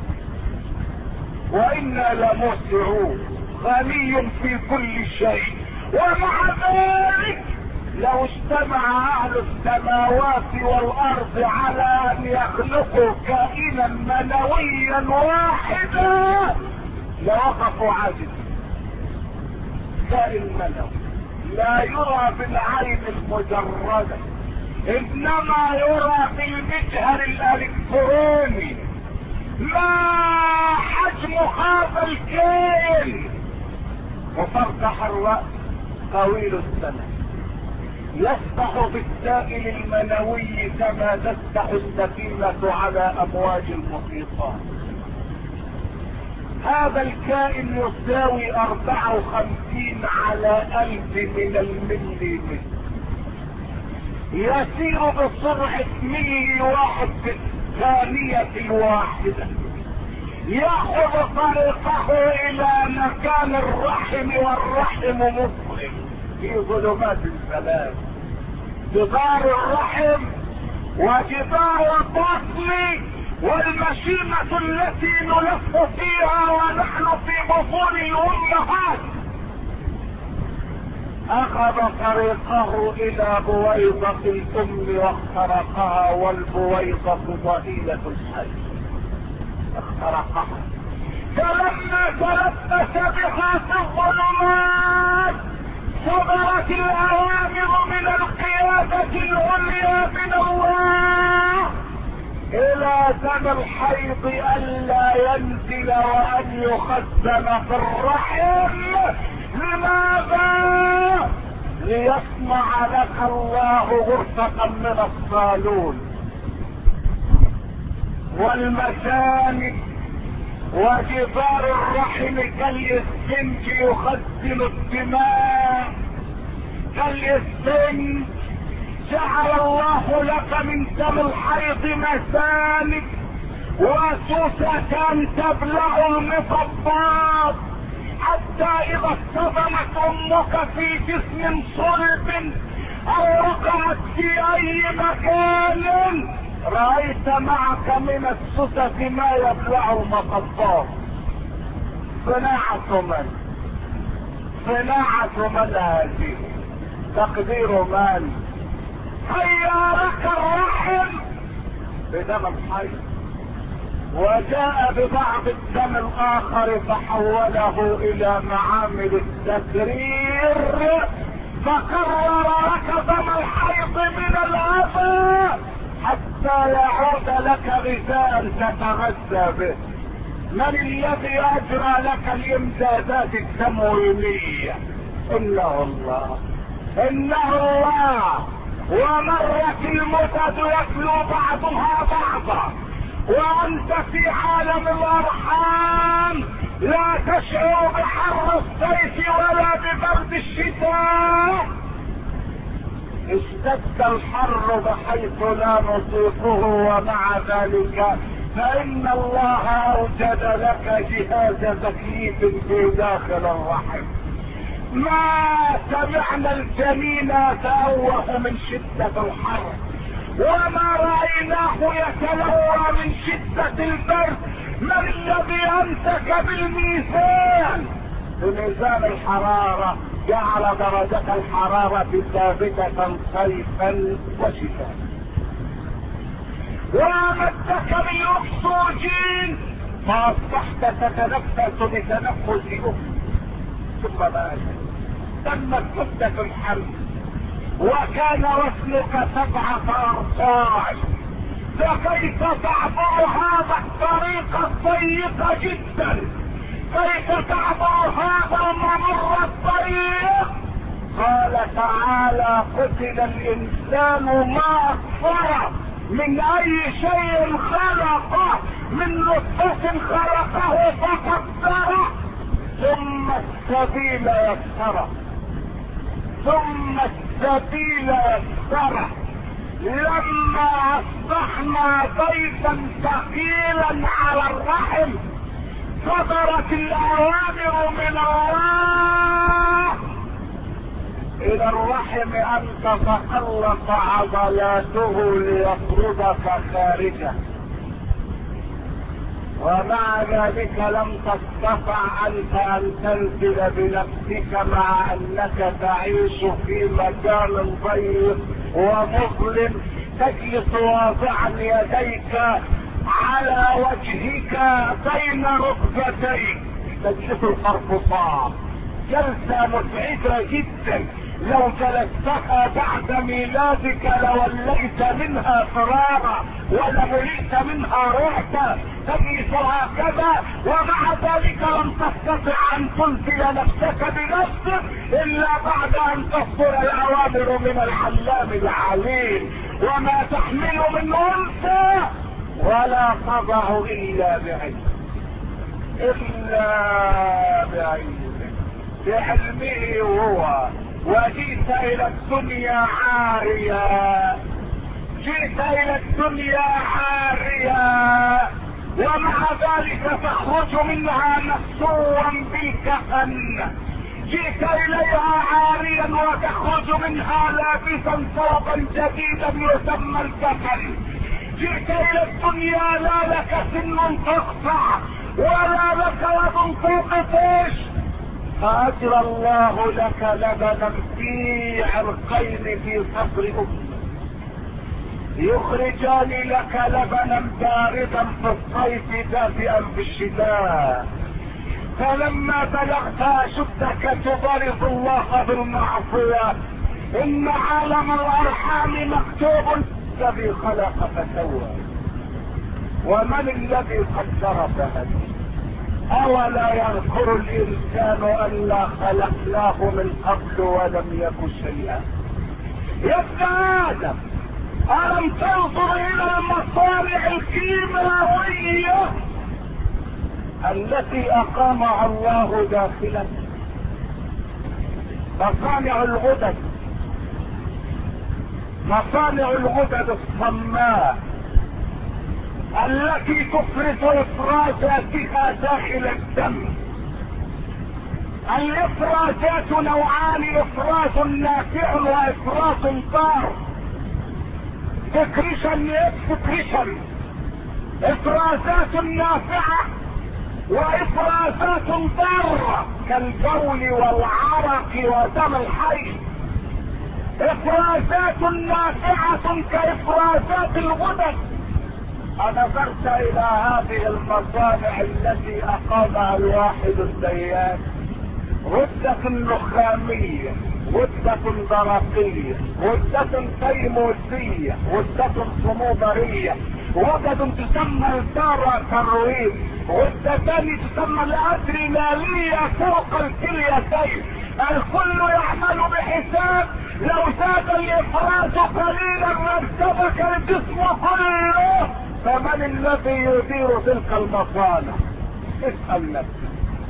Speaker 1: وانا لموسعون غني في كل شيء. ومع ذلك لو اجتمع اهل السماوات والارض على ان يخلقوا كائنا منويا واحدا لوقفوا عاجزين. كائن منوي لا يرى بالعين المجردة انما يرى بالمجهر الالكتروني. ما حجم هذا الكائن؟ مفتح الرأس طويل السنة يسبح بالسائل المنوي كما تسبح السفينة على امواج المحيطات. هذا الكائن يساوي 54 على 1000 من المليمتر، يسير بسرعة ملي واحد في الثانية الواحدة، يأخذ طريقه الى مكان الرحم والرحم مظلم في ظلمات الثلاث، جدار الرحم وجدار البطن والمشيمة التي نلف فيها ونحن في بطون الامهات. اخذ طريقه الى بويضة الام واخترقها، والبويضة ضئيلة الحي اخترقها، فلما تلبس بها في الظلمات صدرت الاوامر من القيادة العليا من الله الى دم الحيض الا ينزل وان يخزن في الرحم. لماذا؟ ليصنع لك الله غرفة من الصالون والمساند وجدار الرحم كالاسفنج يخزن الدماء كالاسفنج. جعل الله لك من دم الحيض مساند وسوسة تبلع المصبات، حتى اذا اصطدمت امك في جسم صلب او وقعت في اي مكان رأيت معك من السوسة ما يبلع المصبات. صناعة من؟ صناعة من هذه؟ تقدير من؟ خيارك الرحم بدم الحيض، وجاء ببعض الدم الاخر فحوله الى معامل التكرير، فقرر لك دم الحيض من العفا حتى يعود لك غذاء تتغذى به. من الذي اجرى لك الامدادات التموينية؟ انه الله، انه الله. ومرت المدد يتلو بعضها بعضا وانت في عالم الارحام لا تشعر بحر الصيف ولا ببرد الشتاء. اشتد الحر بحيث لا نطيقه، ومع ذلك فان الله اوجد لك جهاز تكييف في داخل الرحم. ما سمعنا الجنين يتأوه من شدة الحر، وما رأيناه يتلوى من شدة البرد. من الذي امسك بالميزان؟ بميزان الحرارة جعل درجة الحرارة ثابتة صيفا وشتاء، وامدك بالاكسجين فاصبحت تتنفس بتنفس اخر. ثم ماذا؟ تمت مدة الحمل وكان وزنك 7 أرطاع، فكيف تعبر هذا الطريق الضيق جدا؟ كيف تعبر هذا الممر الضيق؟ قال تعالى قتل الانسان ما اكفره من اي شيء خلقه، من نطفة خلقه فقدره ثم السبيل يسره، ثم السبيل يسره. لما اصبحنا ضيفا ثقيلا على الرحم صدرت الاوامر من الله الى الرحم ان تتقلص عضلاته ليطردك خارجه، ومع ذلك لم تستطع انت ان تنزل بنفسك مع انك تعيش في مكان ضيق ومظلم، تجلس واضعا يديك على وجهك بين ركبتيك، تجلس الخرفصاء، جلسة متعبة جدا. لو جلستها بعد ميلادك لوليت منها فرارا ولملئت منها رعبا، تجلس هكذا ومع ذلك لم تستطع ان تنزل نفسك بنفسك الا بعد ان تصدر الاوامر من العلام العليم. وما تحمل من انثى ولا تضع الا بعلم، بعلمه هو. وجئت الى الدنيا عاريا، جئت الى الدنيا عاريا، ومع ذلك تخرج منها مكسوا بالكفن. جئت اليها عاريا وتخرج منها لابسا ثوبا جديدا يسمى الكفن. جئت الى الدنيا لا لك سن تقطع ولا لك يد توقفش، فاجرى الله لك لبنا في عرقين في صدر امك يخرجان لك لبنا باردا في الصيف دافئا في الشتاء. فلما بلغت اشدك تبارز الله بالمعصيه. ان عالم الارحام مكتوب الذي خلق فسوى، ومن الذي قدر فهدى. اولا يذكر الانسان انا خلقناه من قبل ولم يك شيئا. يا ابن ادم الم تنظر الى المصانع الكيماويه التي اقامها الله داخلك؟ مصانع الغدد، مصانع الغدد الصماء التي تفرز افرازاتها داخل الدم. الافرازات نوعان، افراز نافع وافراز ضار. سكريشن اكسكريشن، افرازات نافعة وافرازات ضارة كالبول والعرق ودم الحي. افرازات نافعة كافرازات الغدد. نظرت الى هذه المصانع التي اقامها الواحد الديان، غدة نخامية، غدة درقية، غدة تيموسية، غدة صنوبرية، غدة تسمى البارا كروين، غدتان تسمى الادرينالية فوق الكليتين. الكل يعمل بحساب، لو زاد الافراز قليلا وارتبك الجسم كله، فمن الذي يدير تلك المصانع؟ اسأل نفسك،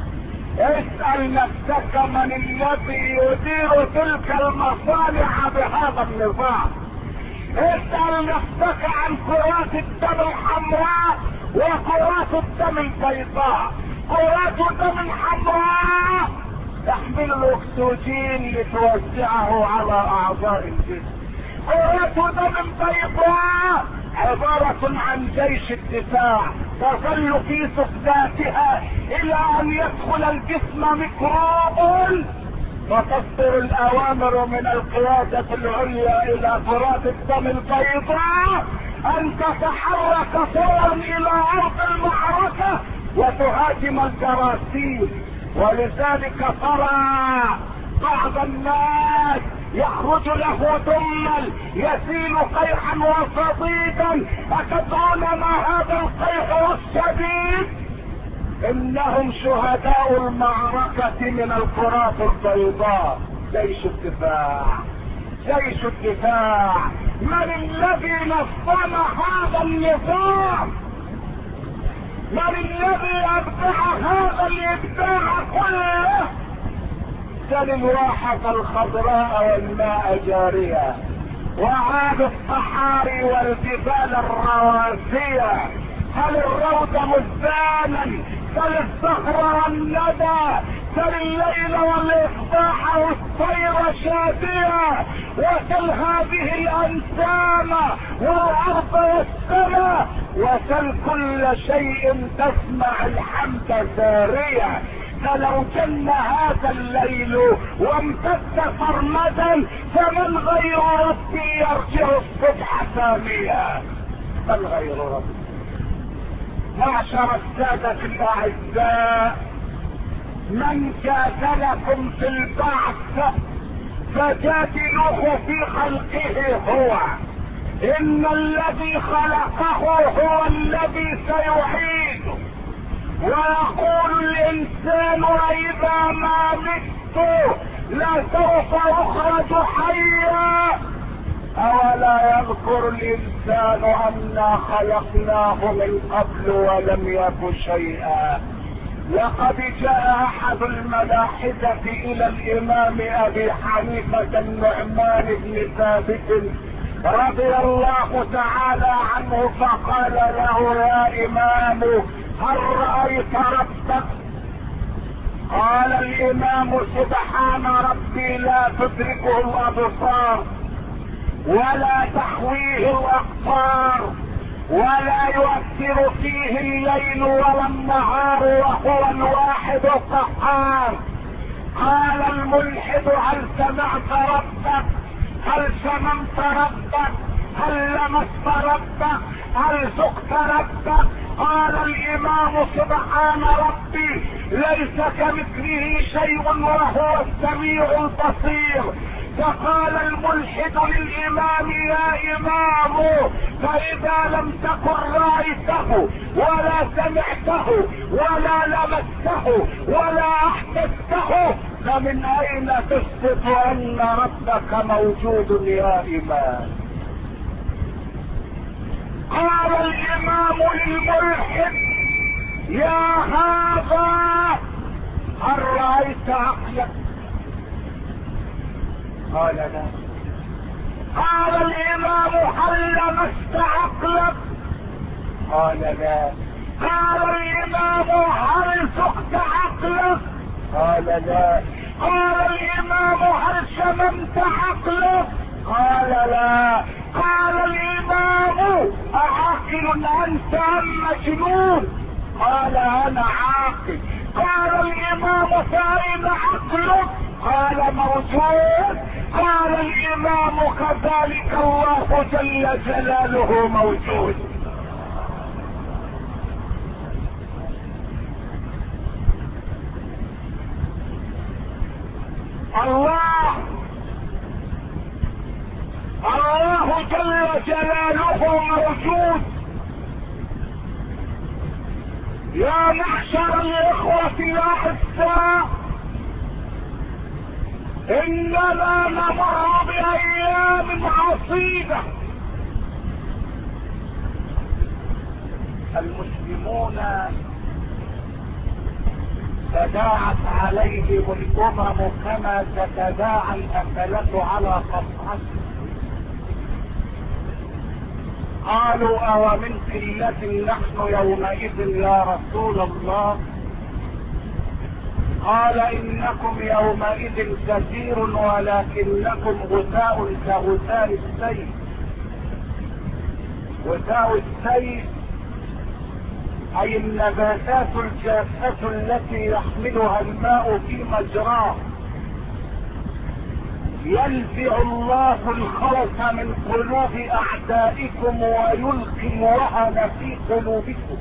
Speaker 1: اسأل نفسك من الذي يدير تلك المصانع بهذا النظام. اسأل نفسك عن كرات الدم الحمراء وكرات الدم البيضاء. كرات الدم الحمراء تحمل الاكسجين لتوزعه على اعضاء الجسم. كرات دم بيضاء عبارة عن جيش الدفاع تظل في سكناتها الى ان يدخل الجسم ميكروب، وتصدر الاوامر من القيادة العليا الى كرات الدم البيضاء ان تتحرك فورا الى ارض المعركة وتهاجم الجراثيم. ولذلك ترى بعض الناس يخرج له دما يسيل قيحا وصديدا. أتدرون ما هذا القيح والشديد؟ انهم شهداء المعركة من الكرات البيضاء. جيش الدفاع، جيش الدفاع. من الذي نظم هذا النظام؟ من الذي ابدع هذا الابداع كله؟ سل الواحة الخضراء والماء جارية، وعاد الصحاري والجبال الرواسية، هل الروض مزدانا، سل الصخر والندى، سل الليل والاصباح والطير شادية، وسل هذه الانسام والارض والسماء، وسل كل شيء تسمع الحمد سارية. فلو جن هذا الليل وامتد سرمدا، فمن غير ربي يرجع الصبح ثانيا؟ من غير ربي؟ معشر السادة الاعزاء، من جادلكم في البعث فجادلوه في خلقه هو، ان الذي خلقه هو الذي سيعيده. ويقول الانسان اذا ما مت لسوف اخرج حيا، اولا يذكر الانسان انا خلقناه من قبل ولم يك شيئا. لقد جاء احد الملاحدة الى الامام ابي حنيفة النعمان بن ثابت رضي الله تعالى عنه، فقال له يا امام هل رأيت ربك؟ قال الامام سبحان ربي لا تدركه الابصار ولا تحويه الاقطار ولا يؤثر فيه الليل ولا النهار وهو الواحد القهار. قال الملحد هل سمعت ربك؟ هل شممت ربك؟ هل لمست ربك؟ هل ذقت ربك؟ قال الامام سبحان ربي ليس كمثله شيء وهو السميع البصير. فقال الملحد للامام يا امام فاذا لم تكن رايته ولا سمعته ولا لمسته ولا احسسته فمن اين تثبت ان ربك موجود يا امام؟ قال الامام للملحد يا هذا هل رايت عقلك؟ قال لا. قال الامام هل لمست عقلك؟ قال لا. قال الامام هل ذقت عقلك؟ قال لا. قال الامام هل شممت عقلك؟ قال لا. قال الامام اعاقل انت ام مجنون؟ قال انا عاقل. قال الامام فاين عقلك؟ قال موجود. قال الامام كذلك الله جل جلاله موجود. الله جل جلاله موجود. يا معشر الاخوة الاحساء، اننا نمر بايام عصيبة. المسلمون تداعت عليهم الامم كما تتداعى الاكلة على قطعته. قالوا او من قلة نحن يومئذ يا رسول الله؟ قال انكم يومئذ كثير ولكنكم غثاء كغثاء السيل. غثاء السيل اي النباتات الجافة التي يحملها الماء في مجراه. ينزع الله الخوف من قلوب اعدائكم ويلقي الوهن في قلوبكم.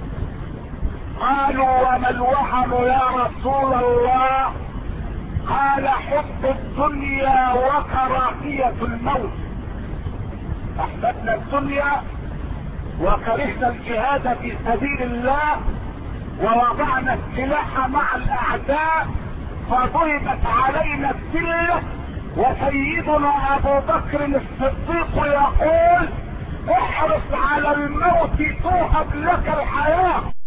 Speaker 1: قالوا وما الوهن يا رسول الله؟ قال حب الدنيا وكراهية الموت. احببنا الدنيا وكرهنا الجهاد في سبيل الله ووضعنا السلاح مع الاعداء فضربت علينا الذلة. وسيدنا ابو بكر الصديق يقول احرص على الموت توهب لك الحياة.